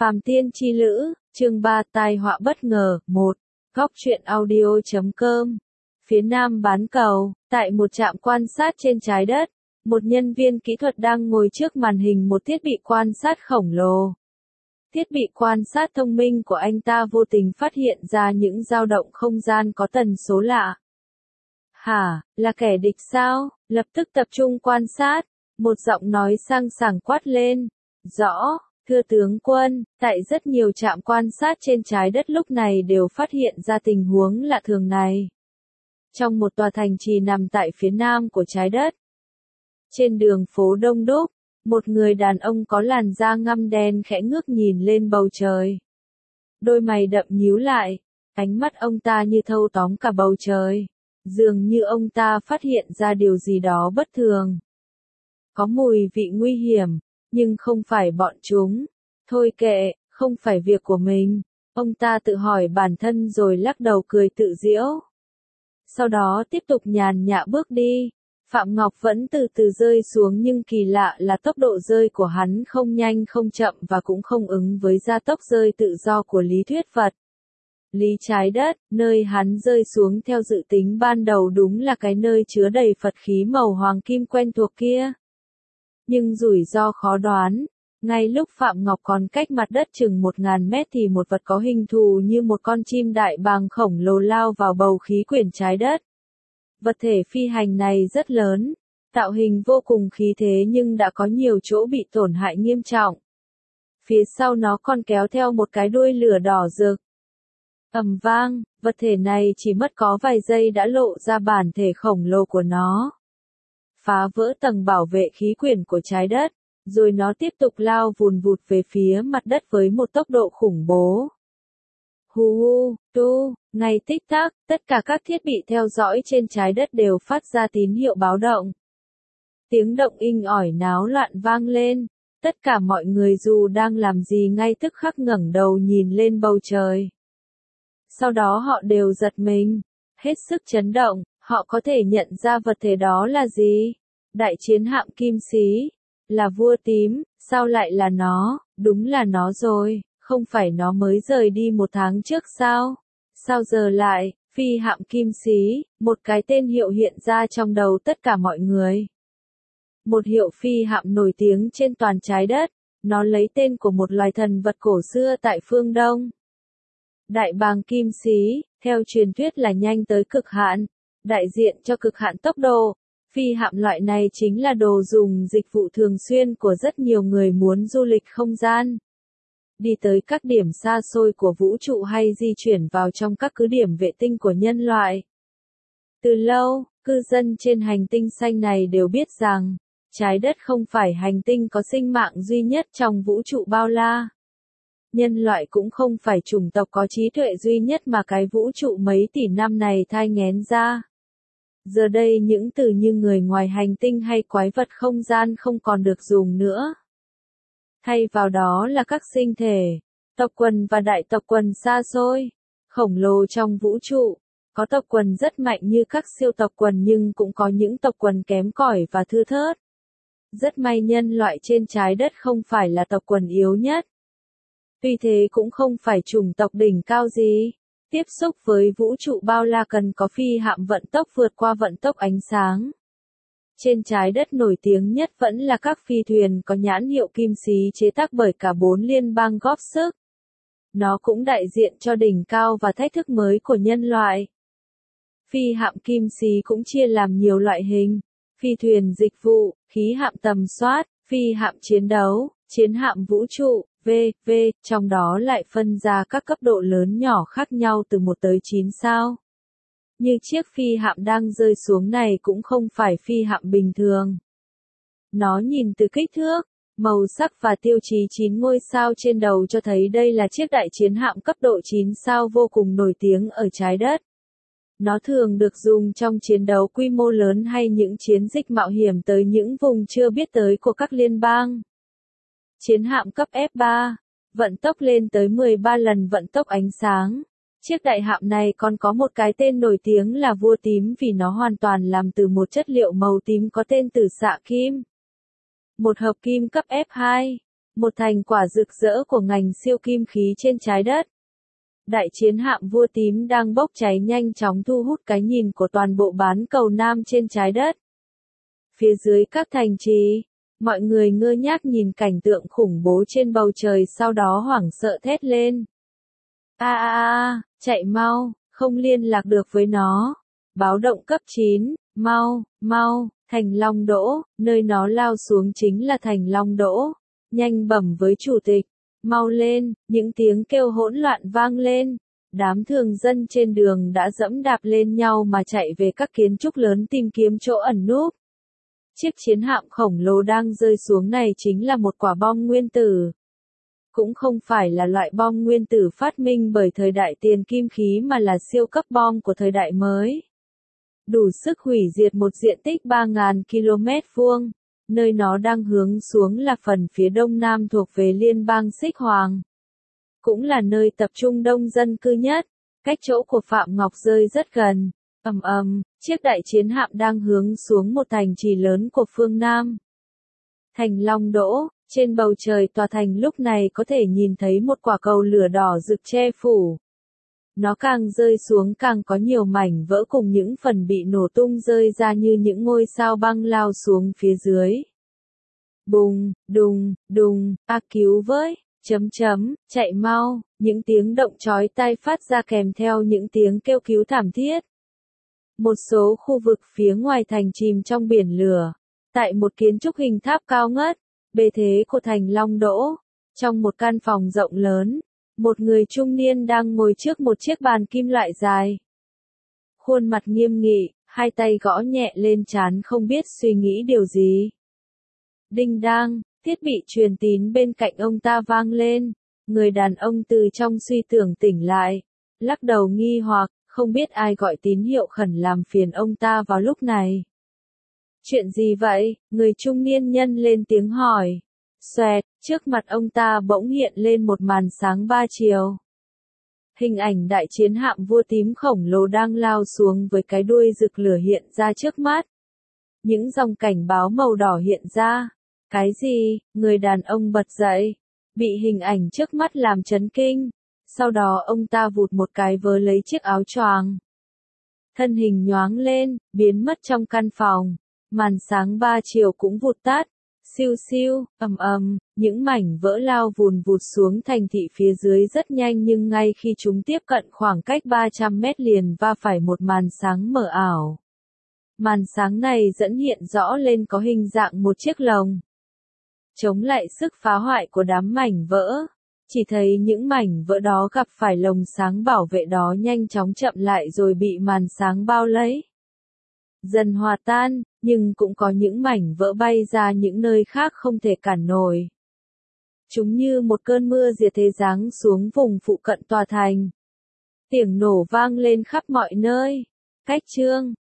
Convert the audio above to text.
Phàm Tiên Chi Lữ, chương 3 tai họa bất ngờ, 1. Góc truyện audio.com. Phía nam bán cầu, tại một trạm quan sát trên trái đất, một nhân viên kỹ thuật đang ngồi trước màn hình một thiết bị quan sát khổng lồ. Thiết bị quan sát thông minh của anh ta vô tình phát hiện ra những dao động không gian có tần số lạ. Hả, là kẻ địch sao? Lập tức tập trung quan sát, một giọng nói sang sảng quát lên. Rõ. Thưa tướng quân, tại rất nhiều trạm quan sát trên trái đất lúc này đều phát hiện ra tình huống lạ thường này. Trong một tòa thành trì nằm tại phía nam của trái đất. Trên đường phố đông đúc, một người đàn ông có làn da ngăm đen khẽ ngước nhìn lên bầu trời. Đôi mày đậm nhíu lại, ánh mắt ông ta như thâu tóm cả bầu trời. Dường như ông ta phát hiện ra điều gì đó bất thường. Có mùi vị nguy hiểm. Nhưng không phải bọn chúng. Thôi kệ, không phải việc của mình. Ông ta tự hỏi bản thân rồi lắc đầu cười tự giễu. Sau đó tiếp tục nhàn nhã bước đi. Phạm Ngọc vẫn từ từ rơi xuống nhưng kỳ lạ là tốc độ rơi của hắn không nhanh không chậm và cũng không ứng với gia tốc rơi tự do của lý thuyết vật. Lý trái đất, nơi hắn rơi xuống theo dự tính ban đầu đúng là cái nơi chứa đầy Phật khí màu hoàng kim quen thuộc kia. Nhưng rủi ro khó đoán, ngay lúc Phạm Ngọc còn cách mặt đất chừng 1000 mét thì một vật có hình thù như một con chim đại bàng khổng lồ lao vào bầu khí quyển trái đất. Vật thể phi hành này rất lớn, tạo hình vô cùng khí thế nhưng đã có nhiều chỗ bị tổn hại nghiêm trọng. Phía sau nó còn kéo theo một cái đuôi lửa đỏ rực. Ầm vang, vật thể này chỉ mất có vài giây đã lộ ra bản thể khổng lồ của nó. Phá vỡ tầng bảo vệ khí quyển của trái đất, rồi nó tiếp tục lao vùn vụt về phía mặt đất với một tốc độ khủng bố. Hù hù, tu, ngay tích tắc, tất cả các thiết bị theo dõi trên trái đất đều phát ra tín hiệu báo động. Tiếng động inh ỏi náo loạn vang lên, tất cả mọi người dù đang làm gì ngay tức khắc ngẩng đầu nhìn lên bầu trời. Sau đó họ đều giật mình, hết sức chấn động. Họ có thể nhận ra vật thể đó là gì? Đại chiến hạm kim xí. Là vua tím, sao lại là nó? Đúng là nó rồi, không phải nó mới rời đi 1 tháng trước sao? Sao giờ lại, phi hạm kim xí, một cái tên hiệu hiện ra trong đầu tất cả mọi người. Một hiệu phi hạm nổi tiếng trên toàn trái đất, nó lấy tên của một loài thần vật cổ xưa tại phương Đông. Đại bàng kim xí, theo truyền thuyết là nhanh tới cực hạn. Đại diện cho cực hạn tốc độ, phi hạm loại này chính là đồ dùng dịch vụ thường xuyên của rất nhiều người muốn du lịch không gian. Đi tới các điểm xa xôi của vũ trụ hay di chuyển vào trong các cứ điểm vệ tinh của nhân loại. Từ lâu, cư dân trên hành tinh xanh này đều biết rằng, trái đất không phải hành tinh có sinh mạng duy nhất trong vũ trụ bao la. Nhân loại cũng không phải chủng tộc có trí tuệ duy nhất mà cái vũ trụ mấy tỷ năm này thai nghén ra. Giờ đây những từ như người ngoài hành tinh hay quái vật không gian không còn được dùng nữa. Thay vào đó là các sinh thể, tộc quần và đại tộc quần xa xôi, khổng lồ trong vũ trụ. Có tộc quần rất mạnh như các siêu tộc quần nhưng cũng có những tộc quần kém cỏi và thưa thớt. Rất may nhân loại trên trái đất không phải là tộc quần yếu nhất. Tuy thế cũng không phải chủng tộc đỉnh cao gì. Tiếp xúc với vũ trụ bao la cần có phi hạm vận tốc vượt qua vận tốc ánh sáng. Trên trái đất nổi tiếng nhất vẫn là các phi thuyền có nhãn hiệu kim xí chế tác bởi cả 4 liên bang góp sức. Nó cũng đại diện cho đỉnh cao và thách thức mới của nhân loại. Phi hạm kim xí cũng chia làm nhiều loại hình. Phi thuyền dịch vụ, khí hạm tầm soát, phi hạm chiến đấu, chiến hạm vũ trụ. V.V. Trong đó lại phân ra các cấp độ lớn nhỏ khác nhau từ 1 tới 9 sao. Như chiếc phi hạm đang rơi xuống này cũng không phải phi hạm bình thường. Nó nhìn từ kích thước, màu sắc và tiêu chí 9 ngôi sao trên đầu cho thấy đây là chiếc đại chiến hạm cấp độ 9 sao vô cùng nổi tiếng ở trái đất. Nó thường được dùng trong chiến đấu quy mô lớn hay những chiến dịch mạo hiểm tới những vùng chưa biết tới của các liên bang. Chiến hạm cấp F3, vận tốc lên tới 13 lần vận tốc ánh sáng. Chiếc đại hạm này còn có một cái tên nổi tiếng là vua tím vì nó hoàn toàn làm từ một chất liệu màu tím có tên từ xạ kim. Một hợp kim cấp F2, một thành quả rực rỡ của ngành siêu kim khí trên trái đất. Đại chiến hạm vua tím đang bốc cháy nhanh chóng thu hút cái nhìn của toàn bộ bán cầu Nam trên trái đất. Phía dưới các thành trì, mọi người ngơ ngác nhìn cảnh tượng khủng bố trên bầu trời, sau đó hoảng sợ thét lên. Chạy mau, không liên lạc được với nó. Báo động cấp 9, mau, thành Long Đỗ, nơi nó lao xuống chính là thành Long Đỗ. Nhanh bẩm với chủ tịch, mau lên, những tiếng kêu hỗn loạn vang lên. Đám thường dân trên đường đã dẫm đạp lên nhau mà chạy về các kiến trúc lớn tìm kiếm chỗ ẩn núp. Chiếc chiến hạm khổng lồ đang rơi xuống này chính là một quả bom nguyên tử. Cũng không phải là loại bom nguyên tử phát minh bởi thời đại tiền kim khí mà là siêu cấp bom của thời đại mới. Đủ sức hủy diệt một diện tích 3.000 km vuông. Nơi nó đang hướng xuống là phần phía đông nam thuộc về liên bang Xích Hoàng. Cũng là nơi tập trung đông dân cư nhất. Cách chỗ của Phạm Ngọc rơi rất gần. Chiếc đại chiến hạm đang hướng xuống một thành trì lớn của phương Nam. Thành Long Đỗ, trên bầu trời tòa thành lúc này có thể nhìn thấy một quả cầu lửa đỏ rực che phủ. Nó càng rơi xuống càng có nhiều mảnh vỡ cùng những phần bị nổ tung rơi ra như những ngôi sao băng lao xuống phía dưới. Bùng, đùng, cứu với, chạy mau, những tiếng động chói tai phát ra kèm theo những tiếng kêu cứu thảm thiết. Một số khu vực phía ngoài thành chìm trong biển lửa. Tại một kiến trúc hình tháp cao ngất, bề thế của thành Long Đỗ, trong một căn phòng rộng lớn, một người trung niên đang ngồi trước một chiếc bàn kim loại dài. Khuôn mặt nghiêm nghị, hai tay gõ nhẹ lên trán không biết suy nghĩ điều gì. Đinh đang, thiết bị truyền tín bên cạnh ông ta vang lên. Người đàn ông từ trong suy tưởng tỉnh lại, lắc đầu nghi hoặc, không biết ai gọi tín hiệu khẩn làm phiền ông ta vào lúc này. Chuyện gì vậy? Người trung niên nhân lên tiếng hỏi. Xoẹt, trước mặt ông ta bỗng hiện lên một màn sáng ba chiều. Hình ảnh đại chiến hạm vua tím khổng lồ đang lao xuống với cái đuôi rực lửa hiện ra trước mắt. Những dòng cảnh báo màu đỏ hiện ra. Cái gì? Người đàn ông bật dậy. Bị hình ảnh trước mắt làm chấn kinh. Sau đó ông ta vụt một cái vớ lấy chiếc áo choàng. Thân hình nhoáng lên, biến mất trong căn phòng. Màn sáng ba chiều cũng vụt tắt. Siêu siêu, những mảnh vỡ lao vùn vụt xuống thành thị phía dưới rất nhanh, nhưng ngay khi chúng tiếp cận khoảng cách 300 mét liền va phải một màn sáng mờ ảo. Màn sáng này dẫn hiện rõ lên có hình dạng một chiếc lồng. Chống lại sức phá hoại của đám mảnh vỡ. Chỉ thấy những mảnh vỡ đó gặp phải lồng sáng bảo vệ đó nhanh chóng chậm lại rồi bị màn sáng bao lấy. Dần hòa tan, nhưng cũng có những mảnh vỡ bay ra những nơi khác không thể cản nổi. Chúng như một cơn mưa diệt thế giáng xuống vùng phụ cận tòa thành. Tiếng nổ vang lên khắp mọi nơi. Cách chương